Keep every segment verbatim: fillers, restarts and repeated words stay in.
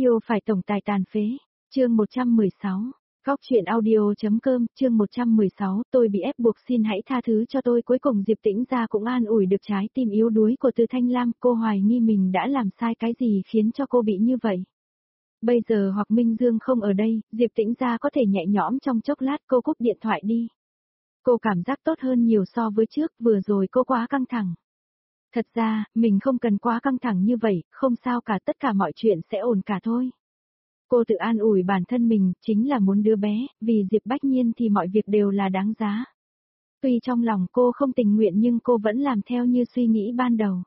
Yêu phải tổng tài tàn phế, chương một trăm mười sáu, Góc truyện audio.com, chương một trăm mười sáu, tôi bị ép buộc xin hãy tha thứ cho tôi. Cuối cùng Diệp Tĩnh Gia cũng an ủi được trái tim yếu đuối của Từ Thanh Lam. Cô hoài nghi mình đã làm sai cái gì khiến cho cô bị như vậy. Bây giờ hoặc Minh Dương không ở đây, Diệp Tĩnh Gia có thể nhẹ nhõm trong chốc lát. Cô cúp điện thoại đi. Cô cảm giác tốt hơn nhiều so với trước, vừa rồi cô quá căng thẳng. Thật ra, mình không cần quá căng thẳng như vậy, không sao cả, tất cả mọi chuyện sẽ ổn cả thôi. Cô tự an ủi bản thân mình, chính là muốn đứa bé, vì Diệp Bách Nhiên thì mọi việc đều là đáng giá. Tuy trong lòng cô không tình nguyện nhưng cô vẫn làm theo như suy nghĩ ban đầu.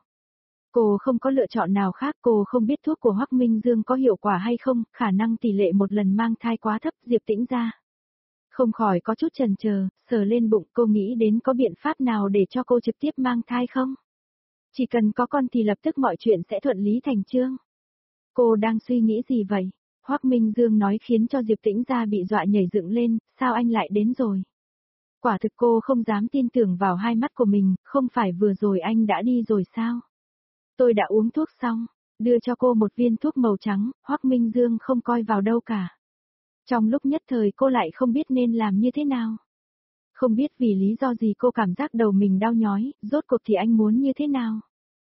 Cô không có lựa chọn nào khác, cô không biết thuốc của Hoắc Minh Dương có hiệu quả hay không, khả năng tỷ lệ một lần mang thai quá thấp. Diệp Tĩnh Gia không khỏi có chút chần chờ, sờ lên bụng. Cô nghĩ đến có biện pháp nào để cho cô trực tiếp mang thai không? Chỉ cần có con thì lập tức mọi chuyện sẽ thuận lý thành chương. Cô đang suy nghĩ gì vậy? Hoắc Minh Dương nói khiến cho Diệp Tĩnh Gia bị dọa nhảy dựng lên, sao anh lại đến rồi? Quả thực cô không dám tin tưởng vào hai mắt của mình, không phải vừa rồi anh đã đi rồi sao? Tôi đã uống thuốc xong, đưa cho cô một viên thuốc màu trắng. Hoắc Minh Dương không coi vào đâu cả. Trong lúc nhất thời cô lại không biết nên làm như thế nào. Không biết vì lý do gì cô cảm giác đầu mình đau nhói, rốt cuộc thì anh muốn như thế nào?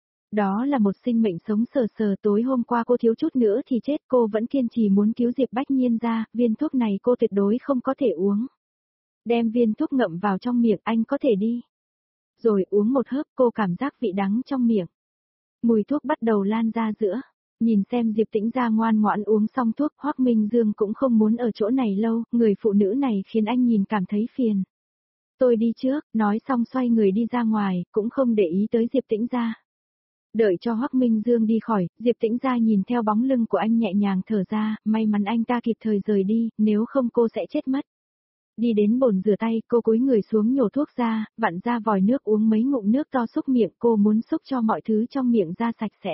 Đó là một sinh mệnh sống sờ sờ, tối hôm qua cô thiếu chút nữa thì chết, cô vẫn kiên trì muốn cứu Diệp Bách Nhiên ra, viên thuốc này cô tuyệt đối không có thể uống. Đem viên thuốc ngậm vào trong miệng, anh có thể đi. Rồi uống một hớp, cô cảm giác vị đắng trong miệng. Mùi thuốc bắt đầu lan ra giữa. Nhìn xem Diệp Tĩnh Gia ngoan ngoãn uống xong thuốc, Hoắc Minh Dương cũng không muốn ở chỗ này lâu, người phụ nữ này khiến anh nhìn cảm thấy phiền. Tôi đi trước, nói xong xoay người đi ra ngoài, cũng không để ý tới Diệp Tĩnh Gia. Đợi cho Hoắc Minh Dương đi khỏi, Diệp Tĩnh Gia nhìn theo bóng lưng của anh nhẹ nhàng thở ra, may mắn anh ta kịp thời rời đi, nếu không cô sẽ chết mất. Đi đến bồn rửa tay, cô cúi người xuống nhổ thuốc ra, vặn ra vòi nước uống mấy ngụm nước to xúc miệng, cô muốn xúc cho mọi thứ trong miệng ra sạch sẽ.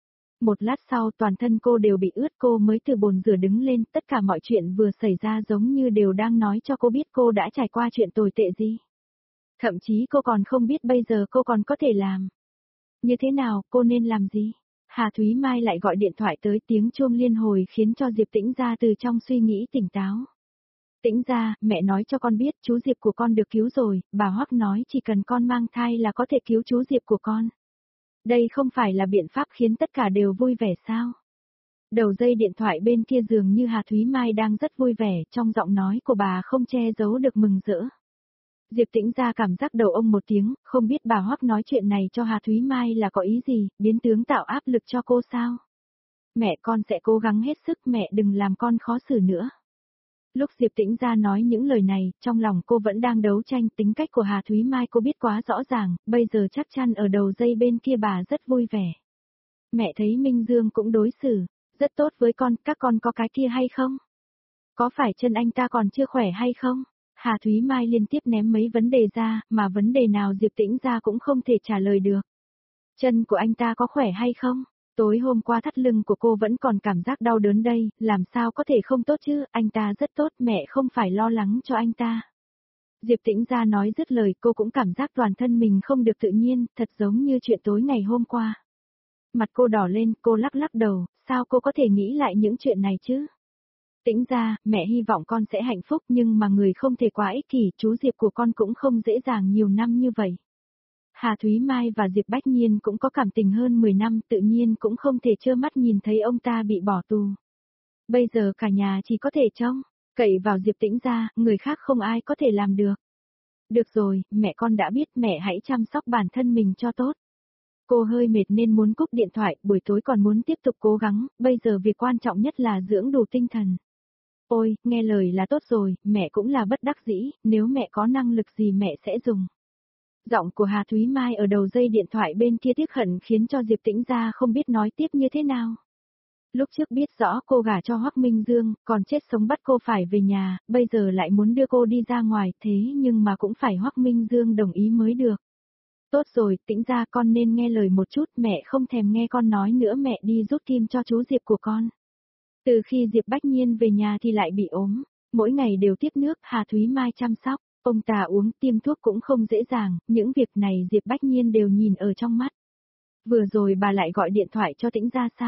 Một lát sau toàn thân cô đều bị ướt, cô mới từ bồn rửa đứng lên, tất cả mọi chuyện vừa xảy ra giống như đều đang nói cho cô biết cô đã trải qua chuyện tồi tệ gì. Thậm chí cô còn không biết bây giờ cô còn có thể làm như thế nào, cô nên làm gì? Hà Thúy Mai lại gọi điện thoại tới, tiếng chuông liên hồi khiến cho Diệp Tĩnh Gia từ trong suy nghĩ tỉnh táo. Tĩnh Gia, mẹ nói cho con biết chú Diệp của con được cứu rồi, bà Hoắc nói chỉ cần con mang thai là có thể cứu chú Diệp của con. Đây không phải là biện pháp khiến tất cả đều vui vẻ sao? Đầu dây điện thoại bên kia dường như Hà Thúy Mai đang rất vui vẻ, trong giọng nói của bà không che giấu được mừng rỡ. Diệp Tĩnh Gia cảm giác đầu ông một tiếng, không biết bà Hoắc nói chuyện này cho Hà Thúy Mai là có ý gì, biến tướng tạo áp lực cho cô sao? Mẹ con sẽ cố gắng hết sức, mẹ đừng làm con khó xử nữa. Lúc Diệp Tĩnh Gia nói những lời này, trong lòng cô vẫn đang đấu tranh, tính cách của Hà Thúy Mai cô biết quá rõ ràng, bây giờ chắc chắn ở đầu dây bên kia bà rất vui vẻ. Mẹ thấy Minh Dương cũng đối xử rất tốt với con, các con có cái kia hay không? Có phải chân anh ta còn chưa khỏe hay không? Hà Thúy Mai liên tiếp ném mấy vấn đề ra, mà vấn đề nào Diệp Tĩnh Gia cũng không thể trả lời được. Chân của anh ta có khỏe hay không? Tối hôm qua thắt lưng của cô vẫn còn cảm giác đau đớn đây, làm sao có thể không tốt chứ, anh ta rất tốt, mẹ không phải lo lắng cho anh ta. Diệp Tĩnh Gia nói dứt lời, cô cũng cảm giác toàn thân mình không được tự nhiên, thật giống như chuyện tối ngày hôm qua. Mặt cô đỏ lên, cô lắc lắc đầu, sao cô có thể nghĩ lại những chuyện này chứ? Tĩnh Gia, mẹ hy vọng con sẽ hạnh phúc nhưng mà người không thể quá ích kỷ, chú Diệp của con cũng không dễ dàng nhiều năm như vậy. Hà Thúy Mai và Diệp Bách Nhiên cũng có cảm tình hơn mười năm, tự nhiên cũng không thể trơ mắt nhìn thấy ông ta bị bỏ tù. Bây giờ cả nhà chỉ có thể trông cậy vào Diệp Tĩnh Gia, người khác không ai có thể làm được. Được rồi, mẹ con đã biết, mẹ hãy chăm sóc bản thân mình cho tốt. Cô hơi mệt nên muốn cúp điện thoại, buổi tối còn muốn tiếp tục cố gắng, bây giờ việc quan trọng nhất là dưỡng đủ tinh thần. Ôi, nghe lời là tốt rồi, mẹ cũng là bất đắc dĩ, nếu mẹ có năng lực gì mẹ sẽ dùng. Giọng của Hà Thúy Mai ở đầu dây điện thoại bên kia tiếc hận khiến cho Diệp Tĩnh Gia không biết nói tiếp như thế nào. Lúc trước biết rõ cô gả cho Hoắc Minh Dương, còn chết sống bắt cô phải về nhà, bây giờ lại muốn đưa cô đi ra ngoài, thế nhưng mà cũng phải Hoắc Minh Dương đồng ý mới được. Tốt rồi, Tĩnh Gia, con nên nghe lời một chút, mẹ không thèm nghe con nói nữa, mẹ đi rút kim cho chú Diệp của con. Từ khi Diệp Bách Nhiên về nhà thì lại bị ốm, mỗi ngày đều tiếp nước, Hà Thúy Mai chăm sóc, ông ta uống tiêm thuốc cũng không dễ dàng, những việc này Diệp Bách Nhiên đều nhìn ở trong mắt. Vừa rồi bà lại gọi điện thoại cho Tĩnh Gia sao?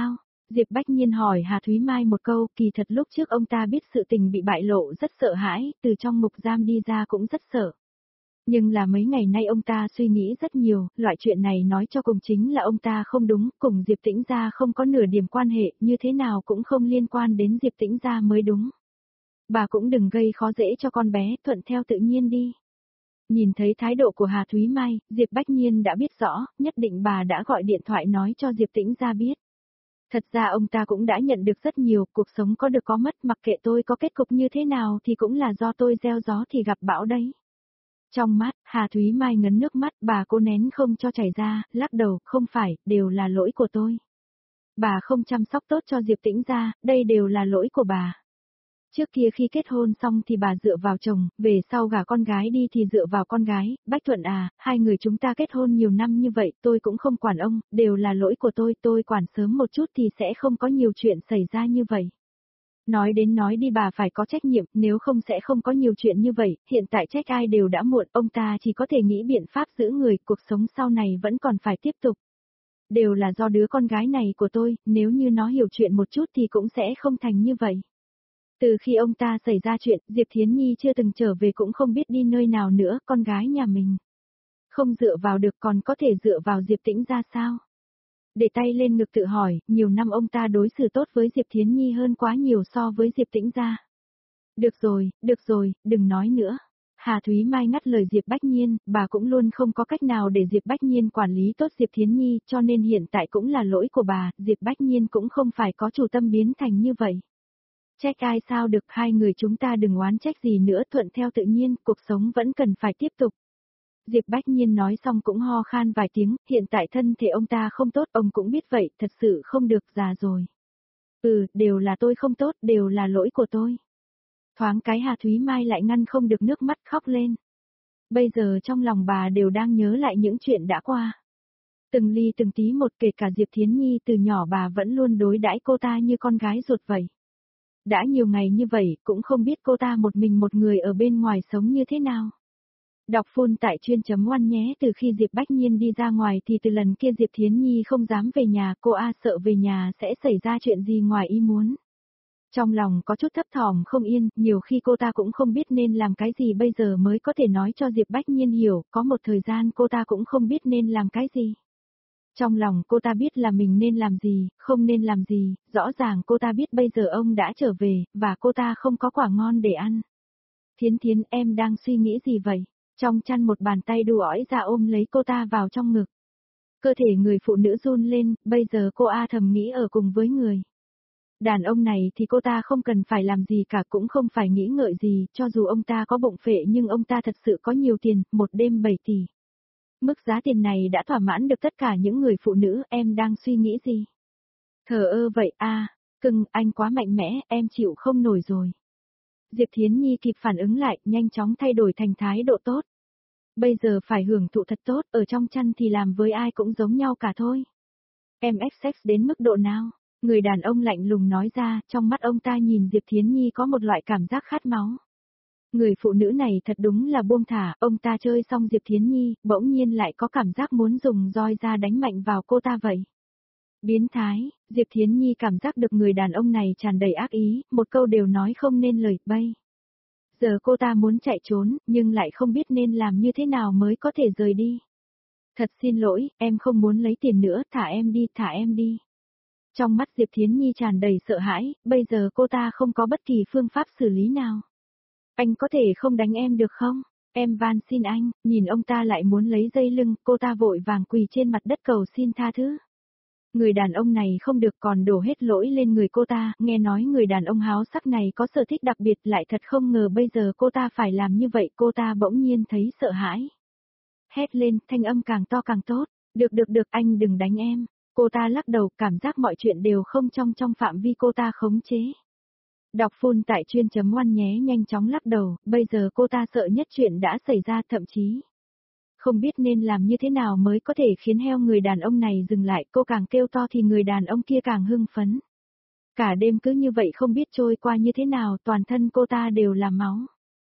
Diệp Bách Nhiên hỏi Hà Thúy Mai một câu, kỳ thật lúc trước ông ta biết sự tình bị bại lộ rất sợ hãi, từ trong ngục giam đi ra cũng rất sợ. Nhưng là mấy ngày nay ông ta suy nghĩ rất nhiều, loại chuyện này nói cho cùng chính là ông ta không đúng, cùng Diệp Tĩnh gia không có nửa điểm quan hệ, như thế nào cũng không liên quan đến Diệp Tĩnh gia mới đúng. Bà cũng đừng gây khó dễ cho con bé, thuận theo tự nhiên đi. Nhìn thấy thái độ của Hà Thúy Mai, Diệp Bách Nhiên đã biết rõ, nhất định bà đã gọi điện thoại nói cho Diệp Tĩnh gia biết. Thật ra ông ta cũng đã nhận được rất nhiều, cuộc sống có được có mất, mặc kệ tôi có kết cục như thế nào thì cũng là do tôi gieo gió thì gặp bão đấy. Trong mắt, Hà Thúy Mai ngấn nước mắt, bà cố nén không cho chảy ra, lắc đầu, không phải, đều là lỗi của tôi. Bà không chăm sóc tốt cho Diệp Tĩnh gia, đây đều là lỗi của bà. Trước kia khi kết hôn xong thì bà dựa vào chồng, về sau gả con gái đi thì dựa vào con gái, Bách Thuận à, hai người chúng ta kết hôn nhiều năm như vậy, tôi cũng không quản ông, đều là lỗi của tôi, tôi quản sớm một chút thì sẽ không có nhiều chuyện xảy ra như vậy. Nói đến nói đi bà phải có trách nhiệm, nếu không sẽ không có nhiều chuyện như vậy, hiện tại trách ai đều đã muộn, ông ta chỉ có thể nghĩ biện pháp giữ người, cuộc sống sau này vẫn còn phải tiếp tục. Đều là do đứa con gái này của tôi, nếu như nó hiểu chuyện một chút thì cũng sẽ không thành như vậy. Từ khi ông ta xảy ra chuyện, Diệp Thiến Nhi chưa từng trở về cũng không biết đi nơi nào nữa, con gái nhà mình. Không dựa vào được còn có thể dựa vào Diệp Tĩnh ra sao? Để tay lên ngực tự hỏi, nhiều năm ông ta đối xử tốt với Diệp Thiến Nhi hơn quá nhiều so với Diệp Tĩnh ra. Được rồi, được rồi, đừng nói nữa. Hà Thúy Mai ngắt lời Diệp Bách Nhiên, bà cũng luôn không có cách nào để Diệp Bách Nhiên quản lý tốt Diệp Thiến Nhi, cho nên hiện tại cũng là lỗi của bà, Diệp Bách Nhiên cũng không phải có chủ tâm biến thành như vậy. Trách ai sao được, hai người chúng ta đừng oán trách gì nữa, thuận theo tự nhiên, cuộc sống vẫn cần phải tiếp tục. Diệp Bách Nhiên nói xong cũng ho khan vài tiếng, hiện tại thân thể ông ta không tốt, ông cũng biết vậy, thật sự không được, già rồi. Ừ, đều là tôi không tốt, đều là lỗi của tôi. Thoáng cái Hà Thúy Mai lại ngăn không được nước mắt khóc lên. Bây giờ trong lòng bà đều đang nhớ lại những chuyện đã qua. Từng ly từng tí một, kể cả Diệp Thiến Nhi từ nhỏ bà vẫn luôn đối đãi cô ta như con gái ruột vậy. Đã nhiều ngày như vậy, cũng không biết cô ta một mình một người ở bên ngoài sống như thế nào. Đọc full tại chuyên chấm oan nhé, từ khi Diệp Bách Nhiên đi ra ngoài thì từ lần kia Diệp Thiến Nhi không dám về nhà, cô A sợ về nhà sẽ xảy ra chuyện gì ngoài ý muốn. Trong lòng có chút thấp thỏm không yên, nhiều khi cô ta cũng không biết nên làm cái gì bây giờ mới có thể nói cho Diệp Bách Nhiên hiểu, có một thời gian cô ta cũng không biết nên làm cái gì. Trong lòng cô ta biết là mình nên làm gì, không nên làm gì, rõ ràng cô ta biết bây giờ ông đã trở về, và cô ta không có quả ngon để ăn. Thiến Thiến, em đang suy nghĩ gì vậy? Trong chăn một bàn tay đu ói ra ôm lấy cô ta vào trong ngực. Cơ thể người phụ nữ run lên, bây giờ cô A thầm nghĩ ở cùng với người. Đàn ông này thì cô ta không cần phải làm gì cả, cũng không phải nghĩ ngợi gì, cho dù ông ta có bụng phệ nhưng ông ta thật sự có nhiều tiền, một đêm bảy tỷ. Mức giá tiền này đã thỏa mãn được tất cả những người phụ nữ, em đang suy nghĩ gì? Thờ ơ vậy a, cưng, anh quá mạnh mẽ, em chịu không nổi rồi. Diệp Thiến Nhi kịp phản ứng lại, nhanh chóng thay đổi thành thái độ tốt. Bây giờ phải hưởng thụ thật tốt, ở trong chăn thì làm với ai cũng giống nhau cả thôi. Em ép sex đến mức độ nào? Người đàn ông lạnh lùng nói ra, trong mắt ông ta nhìn Diệp Thiến Nhi có một loại cảm giác khát máu. Người phụ nữ này thật đúng là buông thả, ông ta chơi xong Diệp Thiến Nhi, bỗng nhiên lại có cảm giác muốn dùng roi ra đánh mạnh vào cô ta vậy. Biến thái, Diệp Thiến Nhi cảm giác được người đàn ông này tràn đầy ác ý, một câu đều nói không nên lời, bay. Giờ cô ta muốn chạy trốn, nhưng lại không biết nên làm như thế nào mới có thể rời đi. Thật xin lỗi, em không muốn lấy tiền nữa, thả em đi, thả em đi. Trong mắt Diệp Thiến Nhi tràn đầy sợ hãi, bây giờ cô ta không có bất kỳ phương pháp xử lý nào. Anh có thể không đánh em được không? Em van xin anh, nhìn ông ta lại muốn lấy dây lưng, cô ta vội vàng quỳ trên mặt đất cầu xin tha thứ. Người đàn ông này không được còn đổ hết lỗi lên người cô ta, nghe nói người đàn ông háo sắc này có sở thích đặc biệt, lại thật không ngờ bây giờ cô ta phải làm như vậy, cô ta bỗng nhiên thấy sợ hãi. Hét lên, thanh âm càng to càng tốt, được được được, anh đừng đánh em. Cô ta lắc đầu, cảm giác mọi chuyện đều không trong trong phạm vi cô ta khống chế. Đọc full tại chuyên chấm oan nhé, nhanh chóng lắc đầu, bây giờ cô ta sợ nhất chuyện đã xảy ra, thậm chí không biết nên làm như thế nào mới có thể khiến heo người đàn ông này dừng lại, cô càng kêu to thì người đàn ông kia càng hưng phấn. Cả đêm cứ như vậy không biết trôi qua như thế nào, toàn thân cô ta đều là máu.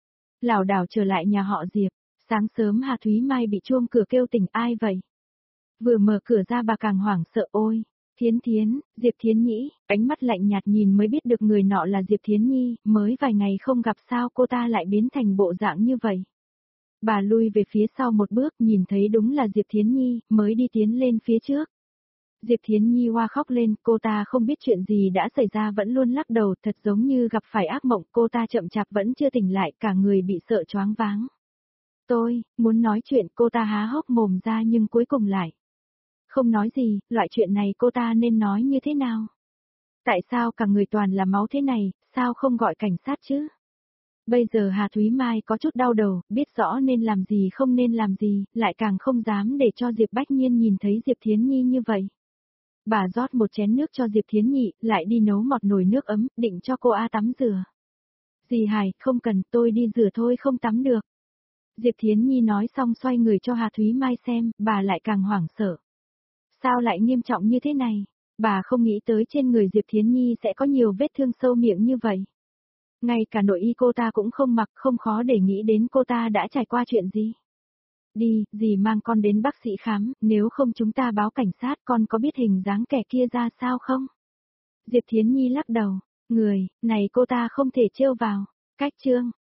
Lảo đảo trở lại nhà họ Diệp, sáng sớm Hà Thúy Mai bị chuông cửa kêu tỉnh, ai vậy? Vừa mở cửa ra bà càng hoảng sợ, ôi, Thiến Thiến, Diệp Thiến Nhĩ, ánh mắt lạnh nhạt nhìn mới biết được người nọ là Diệp Thiến Nhi, mới vài ngày không gặp sao cô ta lại biến thành bộ dạng như vậy. Bà lui về phía sau một bước nhìn thấy đúng là Diệp Thiến Nhi, mới đi tiến lên phía trước. Diệp Thiến Nhi hoa khóc lên, cô ta không biết chuyện gì đã xảy ra vẫn luôn lắc đầu, thật giống như gặp phải ác mộng, cô ta chậm chạp vẫn chưa tỉnh lại, cả người bị sợ choáng váng. Tôi, muốn nói chuyện, cô ta há hốc mồm ra nhưng cuối cùng lại không nói gì, loại chuyện này cô ta nên nói như thế nào? Tại sao cả người toàn là máu thế này, sao không gọi cảnh sát chứ? Bây giờ Hà Thúy Mai có chút đau đầu, biết rõ nên làm gì không nên làm gì, lại càng không dám để cho Diệp Bách Nhiên nhìn thấy Diệp Thiến Nhi như vậy. Bà rót một chén nước cho Diệp Thiến Nhị, lại đi nấu một nồi nước ấm, định cho cô A tắm rửa. Dì Hải, không cần, tôi đi rửa thôi không tắm được. Diệp Thiến Nhi nói xong xoay người cho Hà Thúy Mai xem, bà lại càng hoảng sợ. Sao lại nghiêm trọng như thế này? Bà không nghĩ tới trên người Diệp Thiến Nhi sẽ có nhiều vết thương sâu miệng như vậy. Ngay cả nội y cô ta cũng không mặc, không khó để nghĩ đến cô ta đã trải qua chuyện gì. Đi, dì mang con đến bác sĩ khám, nếu không chúng ta báo cảnh sát, con có biết hình dáng kẻ kia ra sao không? Diệp Thiến Nhi lắc đầu, người, này cô ta không thể trêu vào. Cách chương,